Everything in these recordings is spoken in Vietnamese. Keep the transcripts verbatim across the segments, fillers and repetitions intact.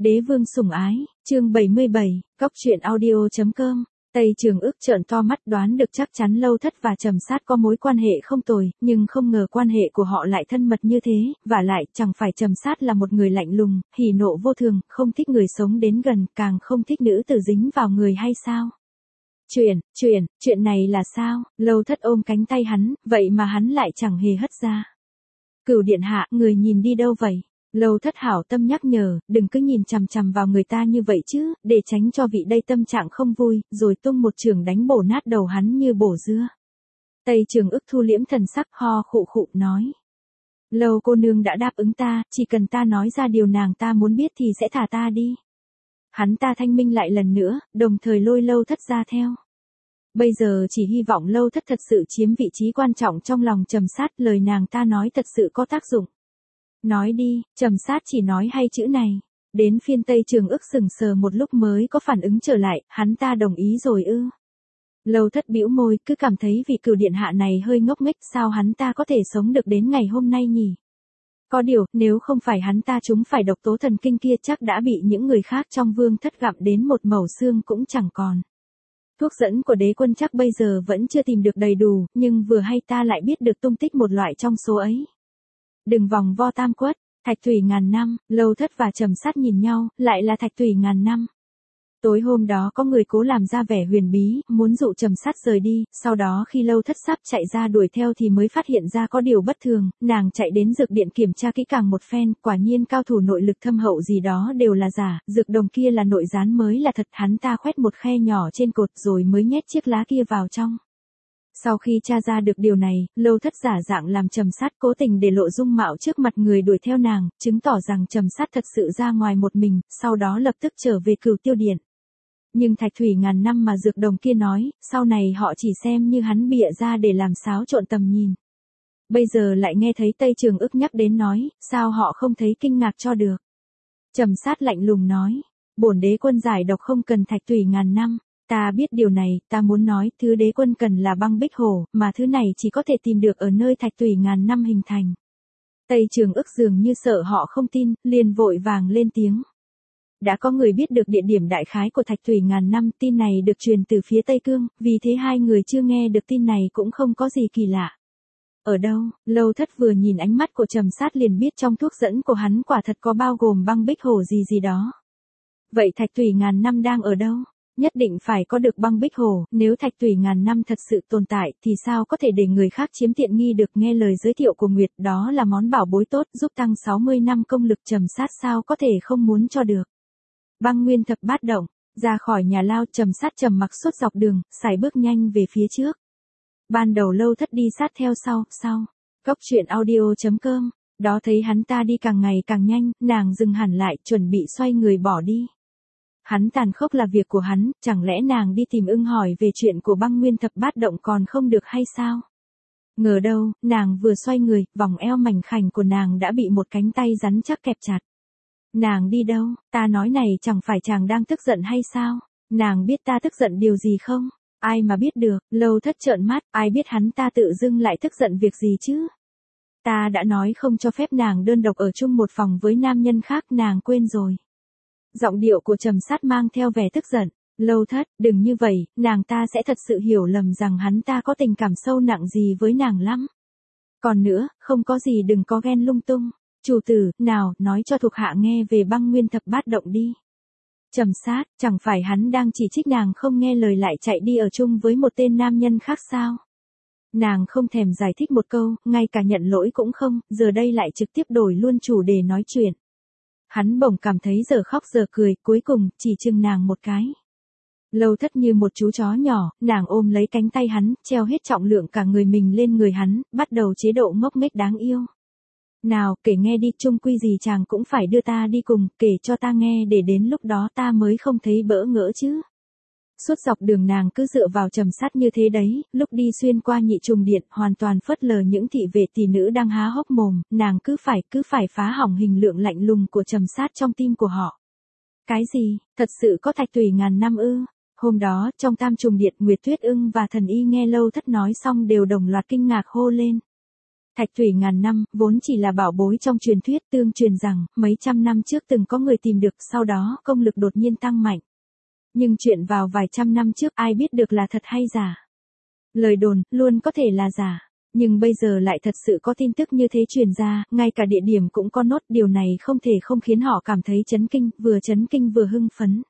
Đế vương sủng ái, chương bảy mươi bảy, cóc truyện audio.com. Tây Trường Ước trợn to mắt đoán được chắc chắn Lâu Thất và Trầm Sát có mối quan hệ không tồi, nhưng không ngờ quan hệ của họ lại thân mật như thế, vả lại chẳng phải Trầm Sát là một người lạnh lùng, hỉ nộ vô thường, không thích người sống đến gần, càng không thích nữ tử dính vào người hay sao? Chuyện, chuyện, chuyện này là sao? Lâu Thất ôm cánh tay hắn, vậy mà hắn lại chẳng hề hất ra. Cửu điện hạ, người nhìn đi đâu vậy? Lâu Thất hảo tâm nhắc nhở, đừng cứ nhìn chằm chằm vào người ta như vậy chứ, để tránh cho vị đây tâm trạng không vui, rồi tung một chưởng đánh bổ nát đầu hắn như bổ dưa. Tây Trường Ước thu liễm thần sắc, ho khụ khụ nói. Lâu cô nương đã đáp ứng ta, chỉ cần ta nói ra điều nàng ta muốn biết thì sẽ thả ta đi. Hắn ta thanh minh lại lần nữa, đồng thời lôi Lâu Thất ra theo. Bây giờ chỉ hy vọng Lâu Thất thật sự chiếm vị trí quan trọng trong lòng Trầm Sát, lời nàng ta nói thật sự có tác dụng. Nói đi, Trầm Sát chỉ nói hai chữ này. Đến phiên Tây Trường Ước sừng sờ một lúc mới có phản ứng trở lại, hắn ta đồng ý rồi ư. Lâu Thất bĩu môi, cứ cảm thấy vị cửu điện hạ này hơi ngốc nghếch, sao hắn ta có thể sống được đến ngày hôm nay nhỉ? Có điều, nếu không phải hắn ta trúng phải độc tố thần kinh kia chắc đã bị những người khác trong vương thất gặm đến một mẩu xương cũng chẳng còn. Thuốc dẫn của đế quân chắc bây giờ vẫn chưa tìm được đầy đủ, nhưng vừa hay ta lại biết được tung tích một loại trong số ấy. Đừng vòng vo tam quất, thạch thủy ngàn năm, Lâu Thất và Trầm Sát nhìn nhau, lại là thạch thủy ngàn năm. Tối hôm đó có người cố làm ra vẻ huyền bí, muốn dụ Trầm Sát rời đi, sau đó khi Lâu Thất sắp chạy ra đuổi theo thì mới phát hiện ra có điều bất thường, nàng chạy đến dược điện kiểm tra kỹ càng một phen, quả nhiên cao thủ nội lực thâm hậu gì đó đều là giả, dược đồng kia là nội gián mới là thật, hắn ta khoét một khe nhỏ trên cột rồi mới nhét chiếc lá kia vào trong. Sau khi tra ra được điều này, Lâu Thất giả dạng làm Trầm Sát cố tình để lộ dung mạo trước mặt người đuổi theo nàng, chứng tỏ rằng Trầm Sát thật sự ra ngoài một mình, sau đó lập tức trở về Cửu Tiêu Điện. Nhưng thạch thủy ngàn năm mà dược đồng kia nói, sau này họ chỉ xem như hắn bịa ra để làm xáo trộn tầm nhìn. Bây giờ lại nghe thấy Tây Trường Ước nhắc đến nói, sao họ không thấy kinh ngạc cho được. Trầm Sát lạnh lùng nói, bổn đế quân giải độc không cần thạch thủy ngàn năm. Ta biết điều này, ta muốn nói, thứ đế quân cần là băng bích hổ, mà thứ này chỉ có thể tìm được ở nơi thạch thủy ngàn năm hình thành. Tây Trường Ước dường như sợ họ không tin, liền vội vàng lên tiếng. Đã có người biết được địa điểm đại khái của thạch thủy ngàn năm, tin này được truyền từ phía Tây Cương, vì thế hai người chưa nghe được tin này cũng không có gì kỳ lạ. Ở đâu? Lâu Thất vừa nhìn ánh mắt của Trầm Sát liền biết trong thuốc dẫn của hắn quả thật có bao gồm băng bích hổ gì gì đó. Vậy thạch thủy ngàn năm đang ở đâu? Nhất định phải có được băng bích hổ, nếu thạch thủy ngàn năm thật sự tồn tại thì sao có thể để người khác chiếm tiện nghi được. Nghe lời giới thiệu của Nguyệt, đó là món bảo bối tốt giúp tăng sáu mươi năm công lực, Trầm Sát sao có thể không muốn cho được. Băng nguyên thập bát động, ra khỏi nhà lao, Trầm Sát trầm mặc suốt dọc đường, sải bước nhanh về phía trước. Ban đầu Lâu Thất đi sát theo sau, sau, cóc truyện audio.com, đó thấy hắn ta đi càng ngày càng nhanh, nàng dừng hẳn lại, chuẩn bị xoay người bỏ đi. Hắn tàn khốc là việc của hắn, chẳng lẽ nàng đi tìm ưng hỏi về chuyện của băng nguyên thập bát động còn không được hay sao? Ngờ đâu, nàng vừa xoay người, vòng eo mảnh khảnh của nàng đã bị một cánh tay rắn chắc kẹp chặt. Nàng đi đâu? Ta nói này chẳng phải chàng đang tức giận hay sao? Nàng biết ta tức giận điều gì không? Ai mà biết được, Lâu Thất trợn mắt, ai biết hắn ta tự dưng lại tức giận việc gì chứ? Ta đã nói không cho phép nàng đơn độc ở chung một phòng với nam nhân khác, nàng quên rồi. Giọng điệu của Trầm Sát mang theo vẻ tức giận. Lâu Thất, đừng như vậy, nàng ta sẽ thật sự hiểu lầm rằng hắn ta có tình cảm sâu nặng gì với nàng lắm. Còn nữa, không có gì đừng có ghen lung tung. Chủ tử, nào, nói cho thuộc hạ nghe về băng nguyên thập bát động đi. Trầm Sát, chẳng phải hắn đang chỉ trích nàng không nghe lời lại chạy đi ở chung với một tên nam nhân khác sao? Nàng không thèm giải thích một câu, ngay cả nhận lỗi cũng không, giờ đây lại trực tiếp đổi luôn chủ đề nói chuyện. Hắn bỗng cảm thấy giờ khóc giờ cười, cuối cùng, chỉ chừng nàng một cái. Lâu Thất như một chú chó nhỏ, nàng ôm lấy cánh tay hắn, treo hết trọng lượng cả người mình lên người hắn, bắt đầu chế độ ngốc nghếch đáng yêu. Nào, kể nghe đi, chung quy gì chàng cũng phải đưa ta đi cùng, kể cho ta nghe để đến lúc đó ta mới không thấy bỡ ngỡ chứ. Suốt dọc đường nàng cứ dựa vào Trầm Sát như thế đấy, lúc đi xuyên qua Nhị Trùng Điện, hoàn toàn phớt lờ những thị vệ tỷ nữ đang há hốc mồm, nàng cứ phải, cứ phải phá hỏng hình lượng lạnh lùng của Trầm Sát trong tim của họ. Cái gì, thật sự có thạch thủy ngàn năm ư? Hôm đó, trong Tam Trùng Điện, Nguyệt Tuyết Ưng và Thần Y nghe Lâu Thất nói xong đều đồng loạt kinh ngạc hô lên. Thạch thủy ngàn năm, vốn chỉ là bảo bối trong truyền thuyết, tương truyền rằng, mấy trăm năm trước từng có người tìm được, sau đó công lực đột nhiên tăng mạnh. Nhưng chuyện vào vài trăm năm trước ai biết được là thật hay giả. Lời đồn, luôn có thể là giả. Nhưng bây giờ lại thật sự có tin tức như thế truyền ra, ngay cả địa điểm cũng có nốt, điều này không thể không khiến họ cảm thấy chấn kinh, vừa chấn kinh vừa hưng phấn.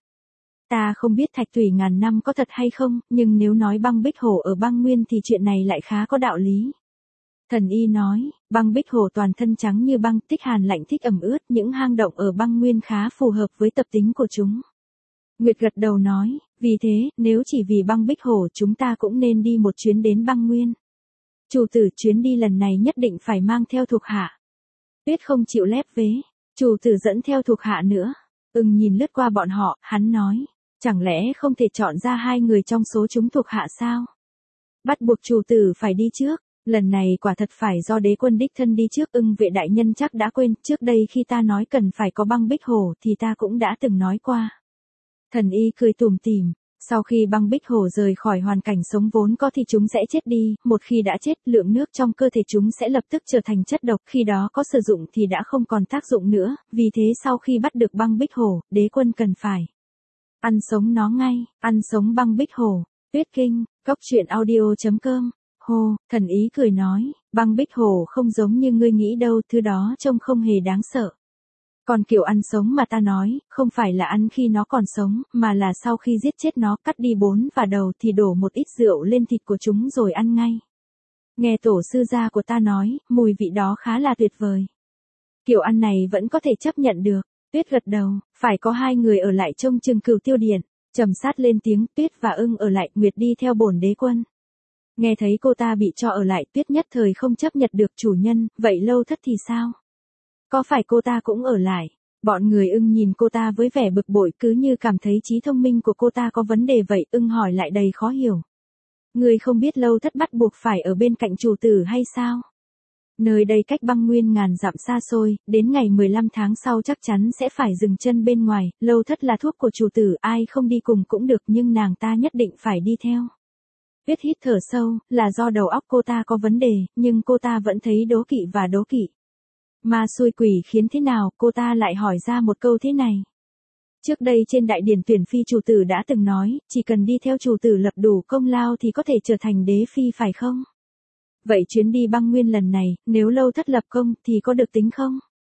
Ta không biết thạch thủy ngàn năm có thật hay không, nhưng nếu nói băng bích hồ ở băng nguyên thì chuyện này lại khá có đạo lý. Thần y nói, băng bích hồ toàn thân trắng như băng, thích hàn lạnh thích ẩm ướt, những hang động ở băng nguyên khá phù hợp với tập tính của chúng. Nguyệt gật đầu nói, vì thế, nếu chỉ vì băng bích hồ chúng ta cũng nên đi một chuyến đến băng nguyên. Chủ tử, chuyến đi lần này nhất định phải mang theo thuộc hạ. Tuyết không chịu lép vế, chủ tử dẫn theo thuộc hạ nữa. Ưng nhìn lướt qua bọn họ, hắn nói, chẳng lẽ không thể chọn ra hai người trong số chúng thuộc hạ sao? Bắt buộc chủ tử phải đi trước. Lần này quả thật phải do đế quân đích thân đi trước. Ưng vệ đại nhân chắc đã quên, trước đây khi ta nói cần phải có băng bích hồ thì ta cũng đã từng nói qua. Thần y cười tủm tỉm, sau khi băng bích hồ rời khỏi hoàn cảnh sống vốn có thì chúng sẽ chết đi, một khi đã chết, lượng nước trong cơ thể chúng sẽ lập tức trở thành chất độc, khi đó có sử dụng thì đã không còn tác dụng nữa, vì thế sau khi bắt được băng bích hồ, đế quân cần phải ăn sống nó ngay, ăn sống băng bích hồ. Tuyết Kinh, Cốc Truyện Audio chấm com. Hồ, thần ý cười nói, băng bích hồ không giống như ngươi nghĩ đâu, thứ đó trông không hề đáng sợ. Còn kiểu ăn sống mà ta nói, không phải là ăn khi nó còn sống, mà là sau khi giết chết nó, cắt đi bốn và đầu thì đổ một ít rượu lên thịt của chúng rồi ăn ngay. Nghe tổ sư gia của ta nói, mùi vị đó khá là tuyệt vời. Kiểu ăn này vẫn có thể chấp nhận được. Tuyết gật đầu, phải có hai người ở lại trông chừng Cửu Tiêu Điện. Trầm Sát lên tiếng, Tuyết và Ưng ở lại, Nguyệt đi theo bổn đế quân. Nghe thấy cô ta bị cho ở lại, Tuyết nhất thời không chấp nhận được. Chủ nhân, vậy Lâu Thất thì sao? Có phải cô ta cũng ở lại? Bọn người Ưng nhìn cô ta với vẻ bực bội, cứ như cảm thấy trí thông minh của cô ta có vấn đề vậy. Ưng hỏi lại đầy khó hiểu. Người không biết Lâu Thất bắt buộc phải ở bên cạnh chủ tử hay sao? Nơi đây cách băng nguyên ngàn dặm xa xôi, đến ngày mười lăm tháng sau chắc chắn sẽ phải dừng chân bên ngoài. Lâu Thất là thuốc của chủ tử, ai không đi cùng cũng được, nhưng nàng ta nhất định phải đi theo. Tuyết hít thở sâu, là do đầu óc cô ta có vấn đề, nhưng cô ta vẫn thấy đố kỵ và đố kỵ. Mà xui quỷ khiến thế nào, cô ta lại hỏi ra một câu thế này. Trước đây trên đại điển tuyển phi chủ tử đã từng nói, chỉ cần đi theo chủ tử lập đủ công lao thì có thể trở thành đế phi phải không? Vậy chuyến đi băng nguyên lần này, nếu Lâu Thất lập công thì có được tính không?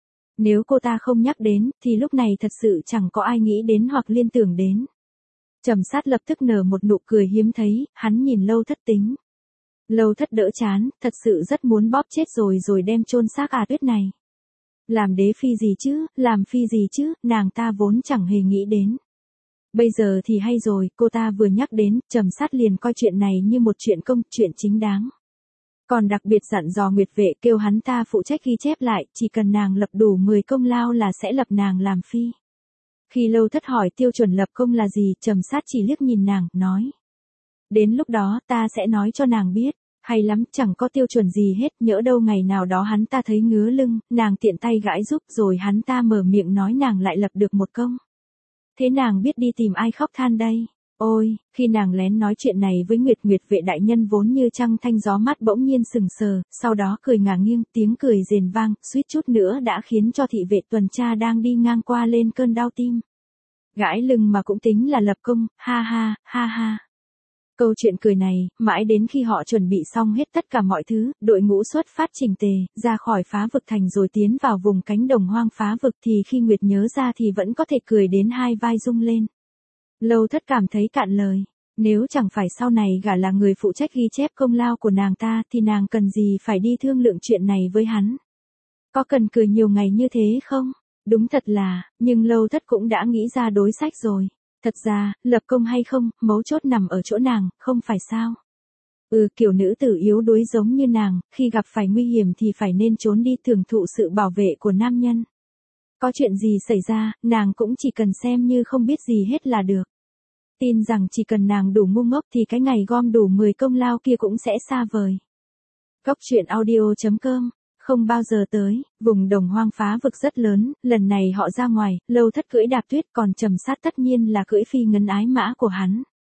Nếu cô ta không nhắc đến, thì lúc này thật sự chẳng có ai nghĩ đến hoặc liên tưởng đến. Trầm Sát lập tức nở một nụ cười hiếm thấy, hắn nhìn Lâu Thất tính. Lâu Thất đỡ chán, thật sự rất muốn bóp chết rồi rồi đem chôn xác à Tuyết này. Làm đế phi gì chứ, làm phi gì chứ, nàng ta vốn chẳng hề nghĩ đến. Bây giờ thì hay rồi, cô ta vừa nhắc đến, Trầm Sát liền coi chuyện này như một chuyện công, chuyện chính đáng. Còn đặc biệt dặn dò Nguyệt Vệ kêu hắn ta phụ trách ghi chép lại, chỉ cần nàng lập đủ mười công lao là sẽ lập nàng làm phi. Khi Lâu Thất hỏi tiêu chuẩn lập công là gì, Trầm Sát chỉ liếc nhìn nàng, nói. Đến lúc đó ta sẽ nói cho nàng biết, hay lắm, chẳng có tiêu chuẩn gì hết, nhỡ đâu ngày nào đó hắn ta thấy ngứa lưng, nàng tiện tay gãi giúp rồi hắn ta mở miệng nói nàng lại lập được một công. Thế nàng biết đi tìm ai khóc than đây? Ôi, khi nàng lén nói chuyện này với Nguyệt Nguyệt Vệ đại nhân vốn như trăng thanh gió mát bỗng nhiên sừng sờ, sau đó cười ngả nghiêng, tiếng cười rền vang, suýt chút nữa đã khiến cho thị vệ tuần tra đang đi ngang qua lên cơn đau tim. Gãi lưng mà cũng tính là lập công, ha ha, ha ha. Câu chuyện cười này, mãi đến khi họ chuẩn bị xong hết tất cả mọi thứ, đội ngũ xuất phát chỉnh tề, ra khỏi phá vực thành rồi tiến vào vùng cánh đồng hoang phá vực thì khi Nguyệt nhớ ra thì vẫn có thể cười đến hai vai rung lên. Lâu Thất cảm thấy cạn lời, nếu chẳng phải sau này gả là người phụ trách ghi chép công lao của nàng ta thì nàng cần gì phải đi thương lượng chuyện này với hắn. Có cần cười nhiều ngày như thế không? Đúng thật là, nhưng Lâu Thất cũng đã nghĩ ra đối sách rồi. Thật ra, lập công hay không, mấu chốt nằm ở chỗ nàng, không phải sao? Ừ, kiểu nữ tử yếu đuối giống như nàng, khi gặp phải nguy hiểm thì phải nên trốn đi thưởng thụ sự bảo vệ của nam nhân. Có chuyện gì xảy ra, nàng cũng chỉ cần xem như không biết gì hết là được. Tin rằng chỉ cần nàng đủ ngu ngốc thì cái ngày gom đủ mười công lao kia cũng sẽ xa vời. Cốc Truyện Audio chấm com. Không bao giờ tới, vùng đồng hoang phá vực rất lớn, lần này họ ra ngoài, Lâu Thất cưỡi đạp tuyết, còn Trầm Sát tất nhiên là cưỡi phi ngân ái mã của hắn.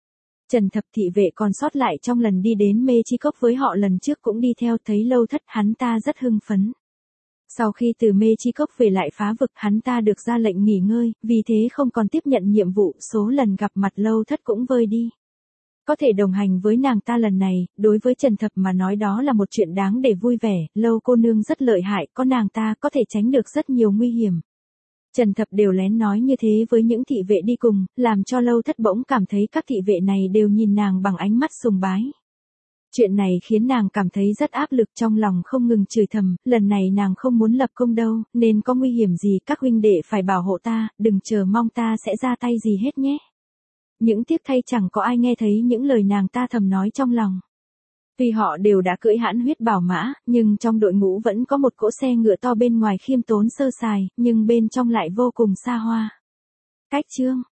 Trần Thập thị vệ còn sót lại trong lần đi đến Mê Chi Cốc với họ lần trước cũng đi theo, thấy Lâu Thất hắn ta rất hưng phấn. Sau khi từ Mê Chi Cốc về lại phá vực, hắn ta được ra lệnh nghỉ ngơi, vì thế không còn tiếp nhận nhiệm vụ, số lần gặp mặt Lâu Thất cũng vơi đi. Có thể đồng hành với nàng ta lần này, đối với Trần Thập mà nói đó là một chuyện đáng để vui vẻ, Lâu cô nương rất lợi hại, có nàng ta có thể tránh được rất nhiều nguy hiểm. Trần Thập đều lén nói như thế với những thị vệ đi cùng, làm cho Lâu Thất bỗng cảm thấy các thị vệ này đều nhìn nàng bằng ánh mắt sùng bái. Chuyện này khiến nàng cảm thấy rất áp lực, trong lòng không ngừng chửi thầm, lần này nàng không muốn lập công đâu, nên có nguy hiểm gì các huynh đệ phải bảo hộ ta, đừng chờ mong ta sẽ ra tay gì hết nhé. Những tiếc thay chẳng có ai nghe thấy những lời nàng ta thầm nói trong lòng. Tuy họ đều đã cưỡi hãn huyết bảo mã, nhưng trong đội ngũ vẫn có một cỗ xe ngựa to bên ngoài khiêm tốn sơ sài, nhưng bên trong lại vô cùng xa hoa. Cách chương